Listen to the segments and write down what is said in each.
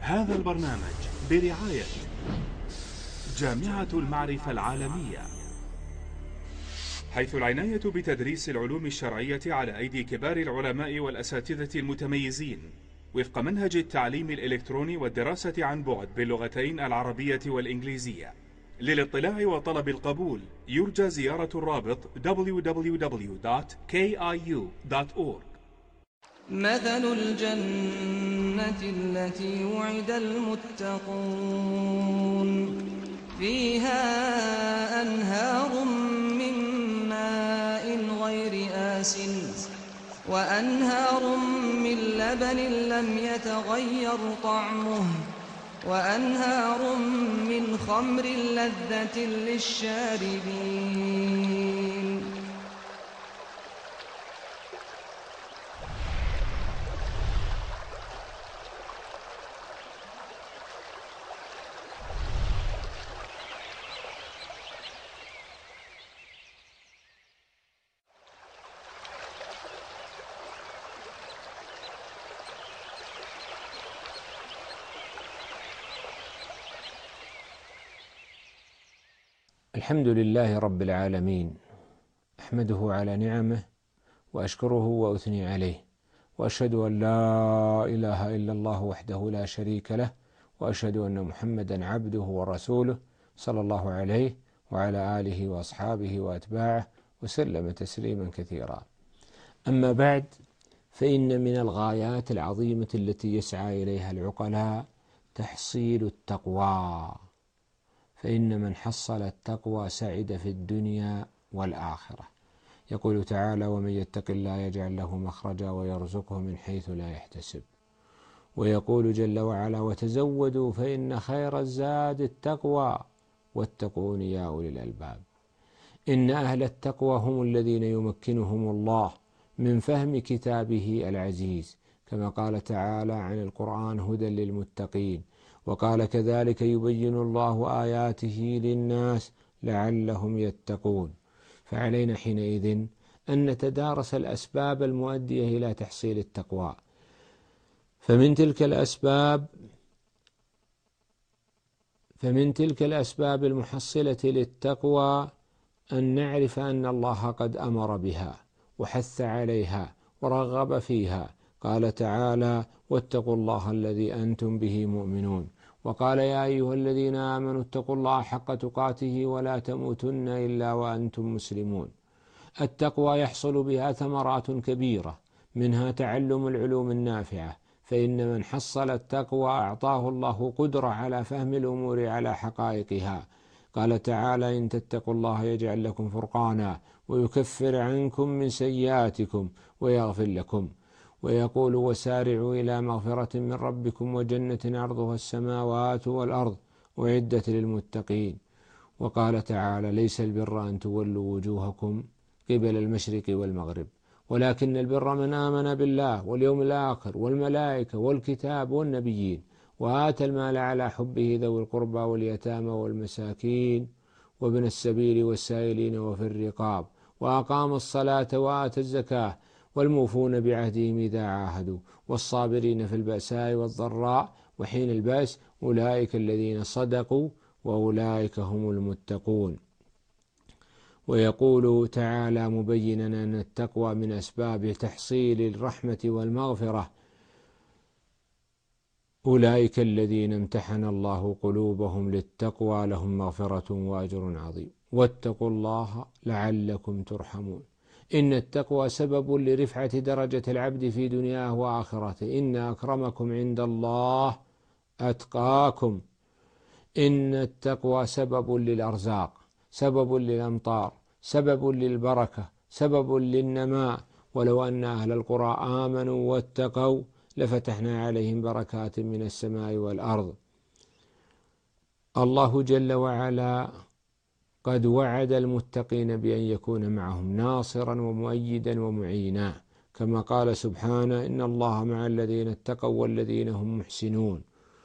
هذا البرنامج برعاية جامعة المعرفة العالمية، حيث العناية بتدريس العلوم الشرعية على أيدي كبار العلماء والأساتذة المتميزين وفق منهج التعليم الإلكتروني والدراسة عن بعد باللغتين العربية والإنجليزية. للاطلاع وطلب القبول يرجى زيارة الرابط www.kiu.org. مثل الجنة التي وعد المتقون فيها أنهار من ماء غير آسن وأنهار من لبن لم يتغير طعمه وأنهار من خمر لذة للشاربين. الحمد لله رب العالمين، أحمده على نعمه وأشكره وأثني عليه، وأشهد أن لا إله إلا الله وحده لا شريك له، وأشهد أن محمدا عبده ورسوله صلى الله عليه وعلى آله وأصحابه وأتباعه وسلم تسليما كثيرا. أما بعد، فإن من الغايات العظيمة التي يسعى إليها العقلاء تحصيل التقوى، فإن من حصل التقوى سعد في الدنيا والآخرة. يقول تعالى: ومن يتق الله يجعل له مخرجا ويرزقه من حيث لا يحتسب. ويقول جل وعلا: وتزودوا فإن خير الزاد التقوى واتقون يا أولي الألباب. إن أهل التقوى هم الذين يمكنهم الله من فهم كتابه العزيز، كما قال تعالى عن القرآن: هدى للمتقين. وقال: كذلك يبين الله آياته للناس لعلهم يتقون. فعلينا حينئذ أن نتدارس الأسباب المؤدية إلى تحصيل التقوى. فمن تلك الأسباب المحصلة للتقوى أن نعرف أن الله قد أمر بها وحث عليها ورغب فيها. قال تعالى: واتقوا الله الذي أنتم به مؤمنون. وقال: يا أيها الذين آمنوا اتقوا الله حق تقاته ولا تموتن إلا وأنتم مسلمون. التقوى يحصل بها ثمرات كبيرة، منها تعلم العلوم النافعة، فإن من حصل التقوى أعطاه الله قدرة على فهم الأمور على حقائقها. قال تعالى: إن تتقوا الله يجعل لكم فرقانا ويكفر عنكم من سيئاتكم ويغفر لكم. ويقول: وسارعوا إلى مغفرة من ربكم وجنة عرضها السماوات والأرض أعدت للمتقين. وقال تعالى: ليس البر أن تولوا وجوهكم قبل المشرق والمغرب ولكن البر من آمن بالله واليوم الآخر والملائكة والكتاب والنبيين وآتى المال على حبه ذوي القربى واليتامى والمساكين وابن السبيل والسائلين وفي الرقاب وأقام الصلاة وآتى الزكاة والموفون بعهدهم إذا عاهدوا والصابرين في البأساء والضراء وحين البأس أولئك الذين صدقوا وأولئك هم المتقون. ويقول تعالى مبينا أن التقوى من أسباب تحصيل الرحمة والمغفرة: أولئك الذين امتحن الله قلوبهم للتقوى لهم مغفرة وأجر عظيم واتقوا الله لعلكم ترحمون. إن التقوى سبب لرفعة درجة العبد في دنياه وآخرته. إن أكرمكم عند الله أتقاكم. إن التقوى سبب للأرزاق، سبب للأمطار، سبب للبركة، سبب للنماء. ولو أن أهل القرى آمنوا واتقوا لفتحنا عليهم بركات من السماء والأرض. الله جل وعلا قد وعد المتقين بأن يكون معهم ناصرا ومؤيدا ومعينا، كما قال سبحانه: إن الله مع الذين اتقوا والذين هم محسنون.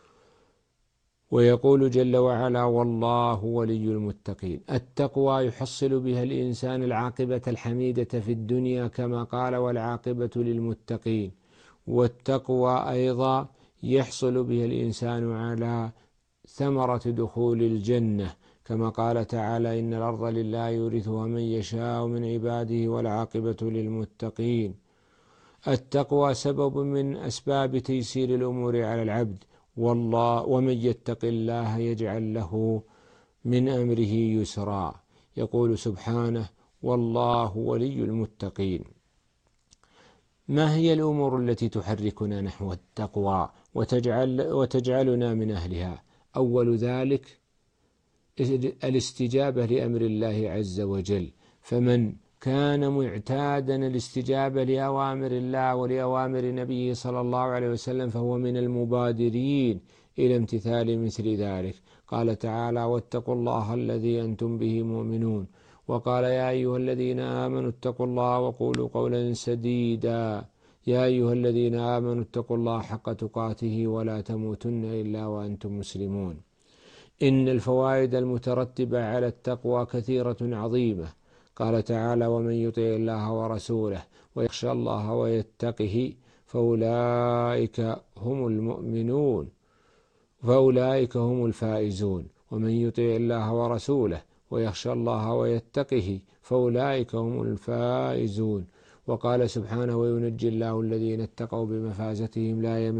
ويقول جل وعلا: والله ولي المتقين. التقوى يحصل بها الإنسان العاقبة الحميدة في الدنيا، كما قال: والعاقبة للمتقين. والتقوى أيضا يحصل به الإنسان على ثمرة دخول الجنة، كما قال تعالى: إن الأرض لله يورثها من يشاء من عباده والعاقبة للمتقين. التقوى سبب من أسباب تيسير الأمور على العبد، ومن يتق الله يجعل له من أمره يسرا. يقول سبحانه: والله ولي المتقين. ما هي الأمور التي تحركنا نحو التقوى وتجعلنا من أهلها؟ أول ذلك الاستجابة لأمر الله عز وجل، فمن كان معتادا الاستجابة لأوامر الله ولأوامر نبيه صلى الله عليه وسلم فهو من المبادرين إلى امتثال مثل ذلك. قال تعالى: واتقوا الله الذي أنتم به مؤمنون. وقال: يا أيها الذين آمنوا اتقوا الله وقولوا قولا سديدا. يا أيها الذين آمنوا اتقوا الله حق تقاته ولا تموتن إلا وأنتم مسلمون. إن الفوائد المترتبة على التقوى كثيرة عظيمة. قال تعالى: ومن يطع الله ورسوله ويخشى الله ويتقه فأولئك هم المؤمنون، فأولئك هم الفائزون. ومن يطع الله ورسوله ويخشى الله ويتقه فأولئك هم الفائزون. وقال سبحانه: وينجي الله الذين اتقوا بمفازتهم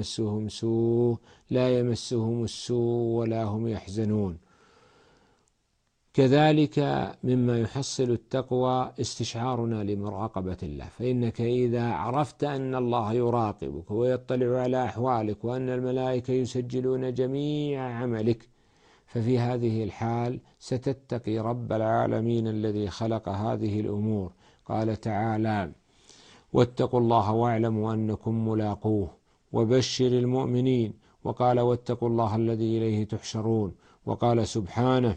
لا يمسهم السوء ولا هم يحزنون. كذلك مما يحصل التقوى استشعارنا لمراقبة الله، فإنك إذا عرفت أن الله يراقبك ويطلع على أحوالك وأن الملائكة يسجلون جميع عملك، ففي هذه الحال ستتقي رب العالمين الذي خلق هذه الأمور. قال تعالى: واتقوا الله واعلموا أنكم ملاقوه وبشر المؤمنين. وقال: واتقوا الله الذي إليه تحشرون. وقال سبحانه: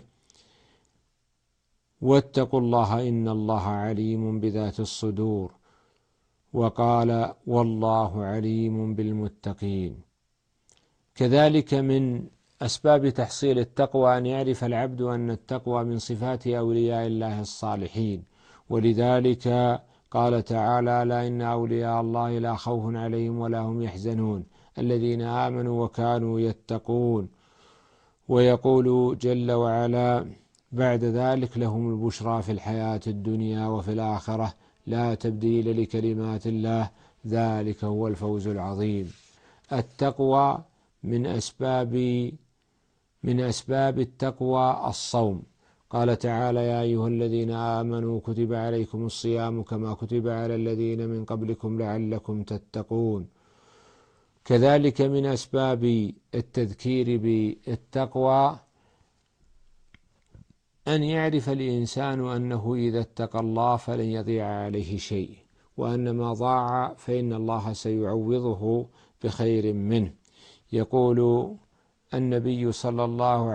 واتقوا الله إن الله عليم بذات الصدور. وقال: والله عليم بالمتقين. كذلك من أسباب تحصيل التقوى أن يعرف العبد أن التقوى من صفات أولياء الله الصالحين، ولذلك قال تعالى: لا إن أولياء الله لا خوف عليهم ولا هم يحزنون الذين آمنوا وكانوا يتقون. ويقول جل وعلا بعد ذلك: لهم البشرى في الحياة الدنيا وفي الآخرة لا تبديل لكلمات الله ذلك هو الفوز العظيم. التقوى من أسباب التقوى الصوم. قال تعالى: يا أيها الذين آمنوا كتب عليكم الصيام كما كتب على الذين من قبلكم لعلكم تتقون. كذلك من أسباب التذكير بالتقوى أن يعرف الإنسان أنه إذا اتقى الله فلن يضيع عليه شيء، وأن ما ضاع فإن الله سيعوضه بخير منه. يقول النبي صلى الله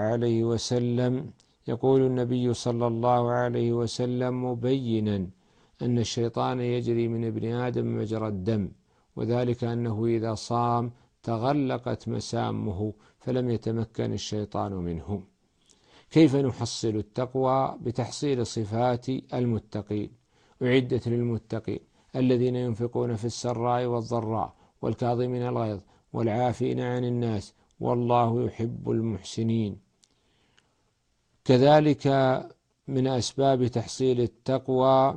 عليه وسلم مبينا أن الشيطان يجري من ابن آدم مجرى الدم، وذلك أنه إذا صام تغلقت مسامه فلم يتمكن الشيطان منه. كيف نحصل التقوى؟ بتحصيل صفات المتقين. أعدت للمتقين الذين ينفقون في السراء والضراء والكاظمين الغيظ والعافين عن الناس والله يحب المحسنين. كذلك من أسباب تحصيل التقوى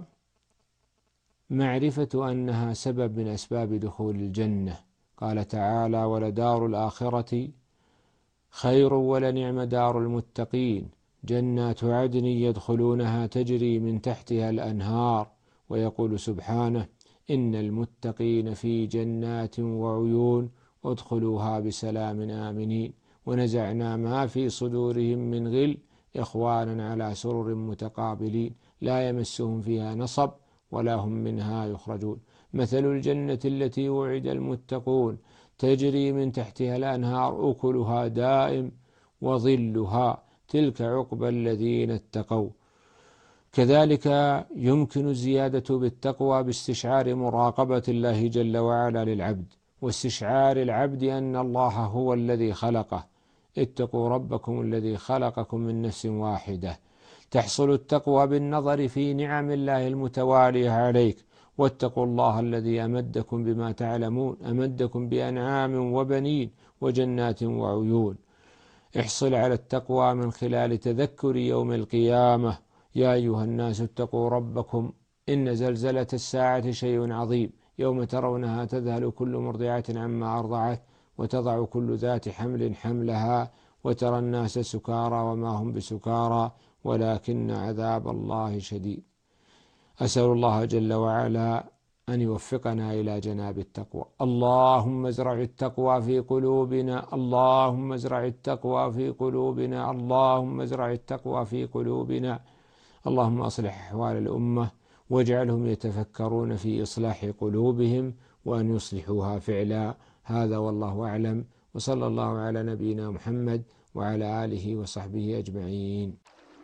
معرفة أنها سبب من أسباب دخول الجنة. قال تعالى: ولدار الآخرة خير ولنعم دار المتقين جنات عدن يدخلونها تجري من تحتها الأنهار. ويقول سبحانه: إن المتقين في جنات وعيون ادخلوها بسلام آمنين ونزعنا ما في صدورهم من غل إخوانا على سرر متقابلين لا يمسهم فيها نصب ولا هم منها يخرجون. مثل الجنة التي وعد المتقون تجري من تحتها الأنهار أكلها دائم وظلها تلك عقبى الذين اتقوا. كذلك يمكن زيادة بالتقوى باستشعار مراقبة الله جل وعلا للعبد، واستشعار العبد أن الله هو الذي خلقه. اتقوا ربكم الذي خلقكم من نفس واحدة. تحصل التقوى بالنظر في نعم الله المتوالية عليك واتقوا الله الذي أمدكم بما تعلمون، أمدكم بأنعام وبنين وجنات وعيون. احصل على التقوى من خلال تذكر يوم القيامة. يا أيها الناس اتقوا ربكم إن زلزلة الساعة شيء عظيم، يوم ترونها تذهل كل مرضعة عما أرضعت وتضع كل ذات حمل حملها وترى الناس سكارى وما هم بسكارى ولكن عذاب الله شديد. أسأل الله جل وعلا أن يوفقنا إلى جناب التقوى. اللهم ازرع التقوى في قلوبنا، اللهم ازرع التقوى في قلوبنا، اللهم ازرع التقوى في قلوبنا. اللهم أصلح أحوال الأمة واجعلهم يتفكرون في إصلاح قلوبهم وأن يصلحوها فعلا. هذا والله أعلم، وصلى الله على نبينا محمد وعلى آله وصحبه أجمعين.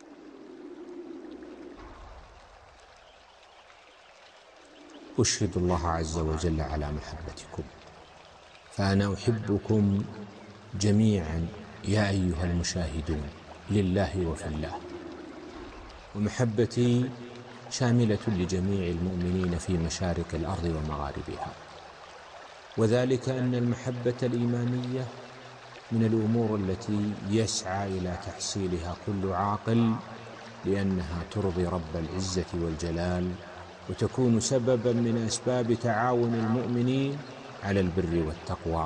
أشهد الله عز وجل على محبتكم، فأنا أحبكم جميعا يا أيها المشاهدون لله وفي الله، ومحبتي شاملة لجميع المؤمنين في مشارق الأرض ومغاربها، وذلك أن المحبة الإيمانية من الأمور التي يسعى إلى تحصيلها كل عاقل، لأنها ترضي رب العزة والجلال وتكون سببا من أسباب تعاون المؤمنين على البر والتقوى.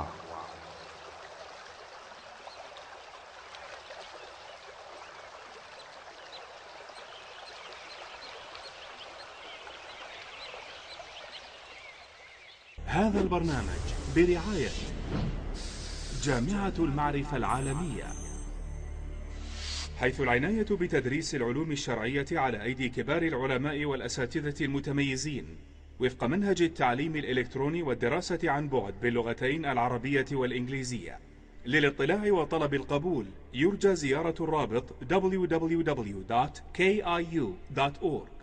هذا البرنامج برعاية جامعة المعرفة العالمية، حيث العناية بتدريس العلوم الشرعية على أيدي كبار العلماء والأساتذة المتميزين وفق منهج التعليم الإلكتروني والدراسة عن بعد باللغتين العربية والإنجليزية. للاطلاع وطلب القبول يرجى زيارة الرابط www.kiu.org.